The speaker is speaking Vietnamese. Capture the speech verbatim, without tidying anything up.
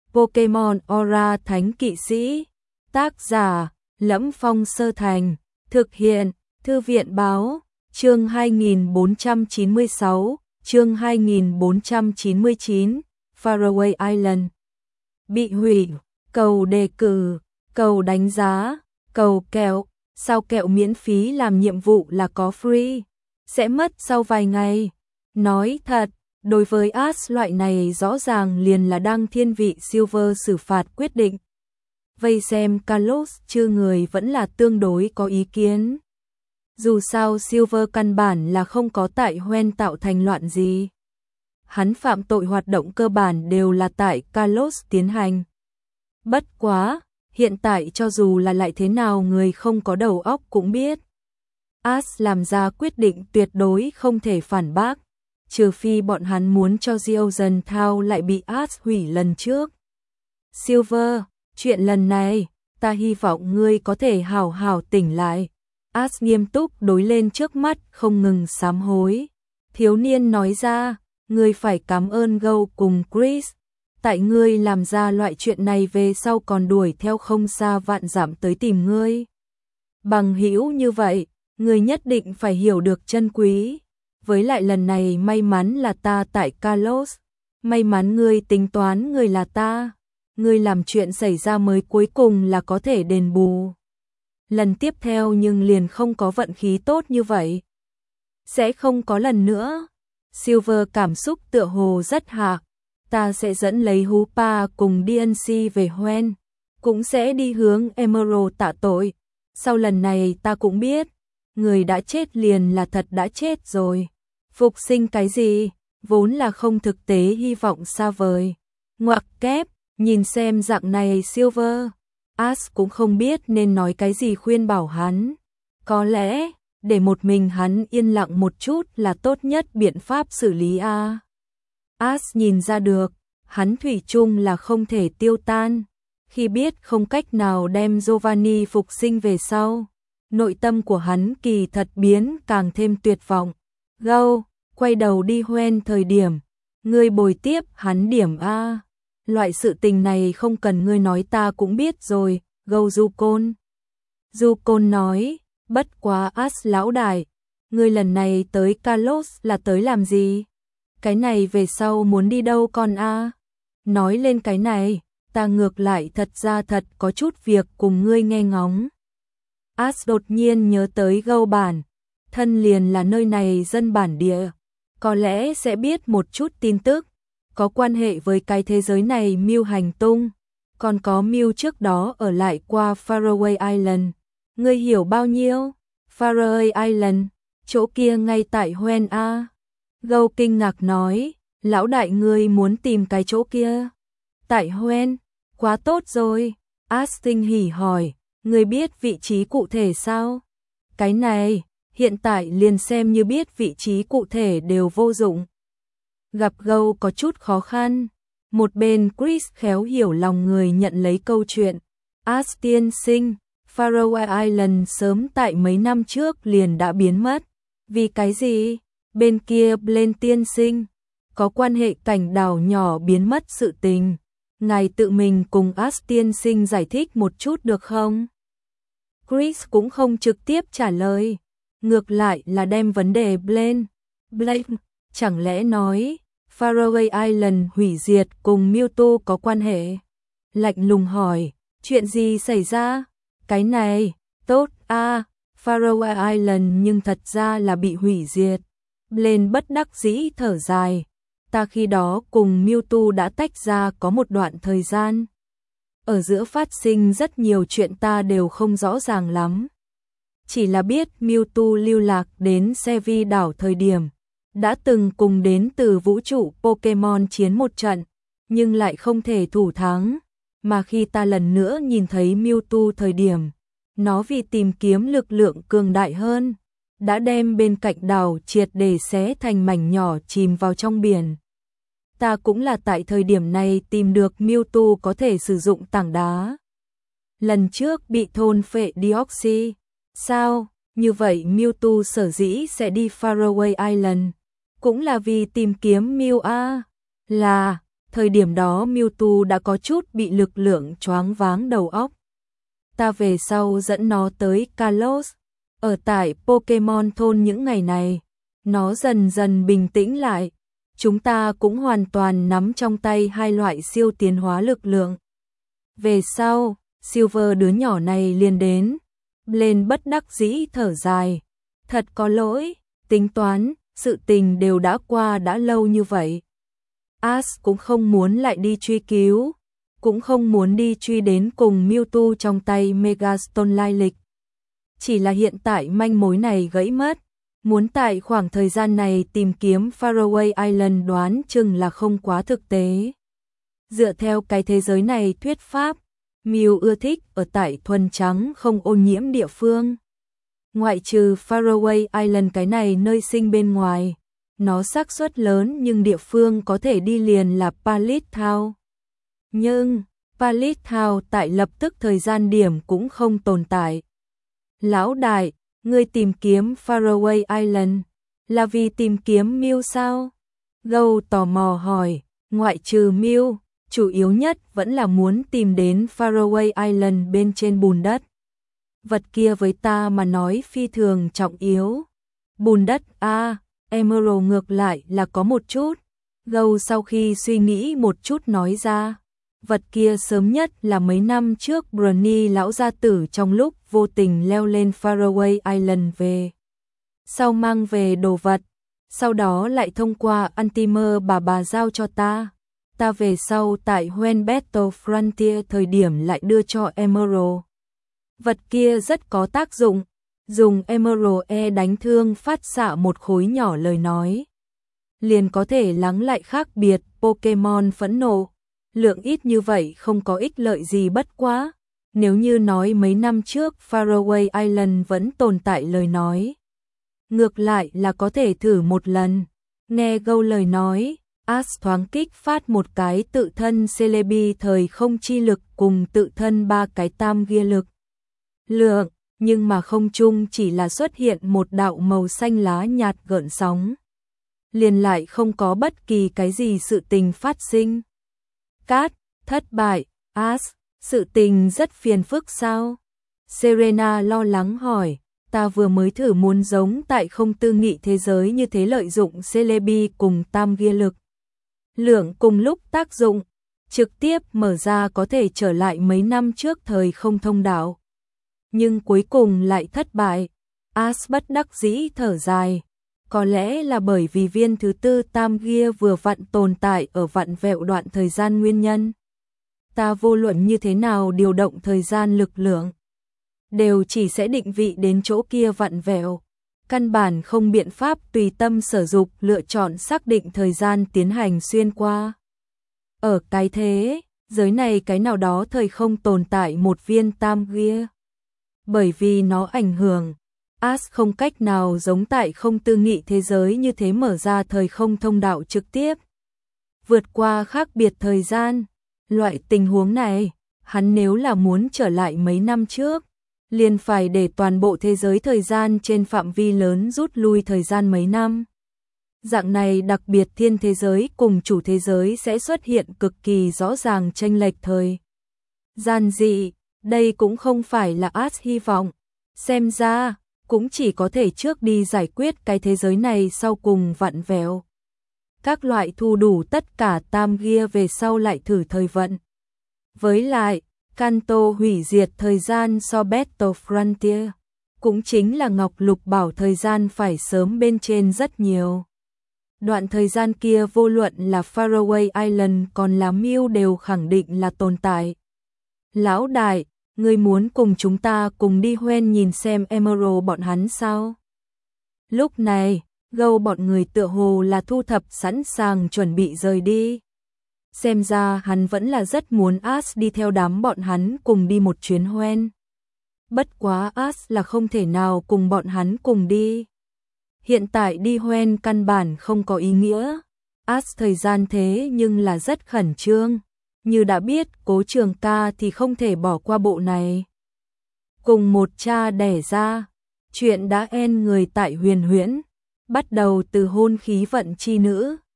Pokemon Aura Thánh Kỵ Sĩ. Tác giả: Lẫm Phong Sơ Thành. Thực hiện: Thư viện báo. Chương hai nghìn bốn trăm chín mươi sáu, chương hai nghìn bốn trăm chín mươi chín, Faraway Island. Bị hủy, cầu đề cử, cầu đánh giá, cầu kẹo, sao kẹo miễn phí làm nhiệm vụ là có free, sẽ mất sau vài ngày. Nói thật, đối với Ash loại này rõ ràng liền là đăng thiên vị Silver xử phạt quyết định. Vây xem Kalos chư người vẫn là tương đối có ý kiến. Dù sao Silver căn bản là không có tại Hoenn tạo thành loạn gì. Hắn phạm tội hoạt động cơ bản đều là tại Kalos tiến hành. Bất quá, hiện tại cho dù là lại thế nào người không có đầu óc cũng biết. Ash làm ra quyết định tuyệt đối không thể phản bác, trừ phi bọn hắn muốn cho Geogen Thao lại bị Ash hủy lần trước. Silver, chuyện lần này, ta hy vọng ngươi có thể hào hào tỉnh lại. Ash nghiêm túc đối lên trước mắt không ngừng sám hối. Thiếu niên nói ra, ngươi phải cảm ơn Gâu cùng Chris. Tại ngươi làm ra loại chuyện này về sau còn đuổi theo không xa vạn dặm tới tìm ngươi. Bằng hữu như vậy, ngươi nhất định phải hiểu được trân quý. Với lại lần này may mắn là ta tại Kalos. May mắn ngươi tính toán ngươi là ta. Ngươi làm chuyện xảy ra mới cuối cùng là có thể đền bù. Lần tiếp theo nhưng liền không có vận khí tốt như vậy. Sẽ không có lần nữa. Silver cảm xúc tựa hồ rất hạ. Ta sẽ dẫn lấy Hoopa cùng đê en xê về Hoenn. Cũng sẽ đi hướng Emerald tạ tội. Sau lần này ta cũng biết. Người đã chết liền là thật đã chết rồi. Phục sinh cái gì? Vốn là không thực tế hy vọng xa vời. Ngoặc kép, nhìn xem dạng này Silver. Ash cũng không biết nên nói cái gì khuyên bảo hắn. Có lẽ, để một mình hắn yên lặng một chút là tốt nhất biện pháp xử lý a. Ash nhìn ra được, hắn thủy chung là không thể tiêu tan. Khi biết không cách nào đem Giovanni phục sinh về sau, nội tâm của hắn kỳ thật biến càng thêm tuyệt vọng. Gâu, quay đầu đi Hoenn thời điểm, ngươi bồi tiếp hắn điểm a. Loại sự tình này không cần ngươi nói ta cũng biết rồi, Gâu Yukon. Yukon nói, bất quá Ash lão đại, ngươi lần này tới Kalos là tới làm gì? Cái này về sau muốn đi đâu con a? Nói lên cái này, ta ngược lại thật ra thật có chút việc cùng ngươi nghe ngóng. Ash đột nhiên nhớ tới Gâu bản, thân liền là nơi này dân bản địa, có lẽ sẽ biết một chút tin tức, có quan hệ với cái thế giới này mưu hành tung, còn có mưu trước đó ở lại qua Faraway Island. Ngươi hiểu bao nhiêu? Faraway Island, chỗ kia ngay tại Hoenn a. Gâu kinh ngạc nói, lão đại ngươi muốn tìm cái chỗ kia. Tại Hoenn, quá tốt rồi. Ash tinh hỉ hỏi, ngươi biết vị trí cụ thể sao? Cái này, hiện tại liền xem như biết vị trí cụ thể đều vô dụng. Gặp Gâu có chút khó khăn. Một bên Chris khéo hiểu lòng người nhận lấy câu chuyện. Ash tiên sinh, Faraway Island sớm tại mấy năm trước liền đã biến mất. Vì cái gì? Bên kia Blaine tiên sinh, có quan hệ cảnh đảo nhỏ biến mất sự tình. Ngài tự mình cùng Ash tiên sinh giải thích một chút được không? Chris cũng không trực tiếp trả lời. Ngược lại là đem vấn đề Blaine. Blaine, chẳng lẽ nói Faraway Island hủy diệt cùng Mewtwo có quan hệ? Lạnh lùng hỏi, chuyện gì xảy ra? Cái này, tốt a, à, Faraway Island nhưng thật ra là bị hủy diệt. Blaine bất đắc dĩ thở dài, ta khi đó cùng Mewtwo đã tách ra có một đoạn thời gian. Ở giữa phát sinh rất nhiều chuyện ta đều không rõ ràng lắm. Chỉ là biết Mewtwo lưu lạc đến Sevi đảo thời điểm, đã từng cùng đến từ vũ trụ Pokemon chiến một trận, nhưng lại không thể thủ thắng. Mà khi ta lần nữa nhìn thấy Mewtwo thời điểm, nó vì tìm kiếm lực lượng cường đại hơn, đã đem bên cạnh đảo triệt để xé thành mảnh nhỏ chìm vào trong biển. Ta cũng là tại thời điểm này tìm được Mewtwo có thể sử dụng tảng đá. Lần trước bị thôn phệ Deoxys. Sao? Như vậy Mewtwo sở dĩ sẽ đi Faraway Island, cũng là vì tìm kiếm Mew a. Là, Thời điểm đó Mewtwo đã có chút bị lực lượng choáng váng đầu óc. Ta về sau dẫn nó tới Kalos. Ở tại Pokemon thôn những ngày này, nó dần dần bình tĩnh lại. Chúng ta cũng hoàn toàn nắm trong tay hai loại siêu tiến hóa lực lượng. Về sau, Silver đứa nhỏ này liền đến. Lên bất đắc dĩ thở dài. Thật có lỗi, tính toán, sự tình đều đã qua đã lâu như vậy. Ash cũng không muốn lại đi truy cứu, cũng không muốn đi truy đến cùng Mewtwo trong tay Megastone lai lịch. Chỉ là hiện tại manh mối này gãy mất, muốn tại khoảng thời gian này tìm kiếm Faraway Island đoán chừng là không quá thực tế. Dựa theo cái thế giới này thuyết pháp, Mew ưa thích ở tại thuần trắng không ô nhiễm địa phương. Ngoại trừ Faraway Island cái này nơi sinh bên ngoài, nó xác suất lớn nhưng địa phương có thể đi liền là Pallet Town. Nhưng, Pallet Town tại lập tức thời gian điểm cũng không tồn tại. Lão đại, ngươi tìm kiếm Faraway Island, là vì tìm kiếm Mew sao? Gâu tò mò hỏi, ngoại trừ Mew, chủ yếu nhất vẫn là muốn tìm đến Faraway Island bên trên bùn đất. Vật kia với ta mà nói phi thường trọng yếu. Bùn đất a, à, Emerald ngược lại là có một chút. Gâu sau khi suy nghĩ một chút nói ra, vật kia sớm nhất là mấy năm trước Brony lão gia tử trong lúc vô tình leo lên Faraway Island về. Sau mang về đồ vật, sau đó lại thông qua Antimer bà bà giao cho ta. Ta về sau tại When Battle Frontier thời điểm lại đưa cho Emerald. Vật kia rất có tác dụng, dùng Emerald E đánh thương phát xạ một khối nhỏ lời nói. Liền có thể lắng lại khác biệt Pokemon phẫn nộ. Lượng ít như vậy không có ích lợi gì bất quá. Nếu như nói mấy năm trước Faraway Island vẫn tồn tại lời nói. Ngược lại là có thể thử một lần. Nghe Gâu lời nói, Ash thoáng kích phát một cái tự thân Celebi thời không chi lực cùng tự thân ba cái tam gia lực. Lượng, nhưng mà không chung chỉ là xuất hiện một đạo màu xanh lá nhạt gợn sóng. Liền lại không có bất kỳ cái gì sự tình phát sinh. Cát, thất bại, Ash, sự tình rất phiền phức sao? Serena lo lắng hỏi, ta vừa mới thử muốn giống tại không tư nghị thế giới như thế lợi dụng Celebi cùng tam gia lực. Lượng cùng lúc tác dụng, trực tiếp mở ra có thể trở lại mấy năm trước thời không thông đạo. Nhưng cuối cùng lại thất bại. Ash bất đắc dĩ thở dài. Có lẽ là bởi vì viên thứ tư tam gia vừa vặn tồn tại ở vặn vẹo đoạn thời gian nguyên nhân. Ta vô luận như thế nào điều động thời gian lực lượng, đều chỉ sẽ định vị đến chỗ kia vặn vẹo. Căn bản không biện pháp tùy tâm sở dục lựa chọn xác định thời gian tiến hành xuyên qua. Ở cái thế, giới này cái nào đó thời không tồn tại một viên tam gia. Bởi vì nó ảnh hưởng, Ash không cách nào giống tại không tư nghị thế giới như thế mở ra thời không thông đạo trực tiếp. Vượt qua khác biệt thời gian, loại tình huống này, hắn nếu là muốn trở lại mấy năm trước, liền phải để toàn bộ thế giới thời gian trên phạm vi lớn rút lui thời gian mấy năm. Dạng này đặc biệt thiên thế giới cùng chủ thế giới sẽ xuất hiện cực kỳ rõ ràng chênh lệch thời gian dị, đây cũng không phải là Ash hy vọng. Xem ra, cũng chỉ có thể trước đi giải quyết cái thế giới này sau cùng vặn vẹo. Các loại thu đủ tất cả tam gia về sau lại thử thời vận. Với lại, Kanto hủy diệt thời gian so Battle Frontier, cũng chính là Ngọc Lục bảo thời gian phải sớm bên trên rất nhiều. Đoạn thời gian kia vô luận là Faraway Island còn là Mew đều khẳng định là tồn tại. Lão đại, ngươi muốn cùng chúng ta cùng đi Hoenn nhìn xem Emerald bọn hắn sao? Lúc này, Gâu bọn người tựa hồ là thu thập sẵn sàng chuẩn bị rời đi. Xem ra hắn vẫn là rất muốn Ash đi theo đám bọn hắn cùng đi một chuyến Hoenn. Bất quá Ash là không thể nào cùng bọn hắn cùng đi. Hiện tại đi Hoenn căn bản không có ý nghĩa. Ash thời gian thế nhưng là rất khẩn trương. Như đã biết Cố Trường Ca thì không thể bỏ qua bộ này. Cùng một cha đẻ ra, chuyện đã en người tại Huyền Huyễn, bắt đầu từ hôn khí vận chi nữ.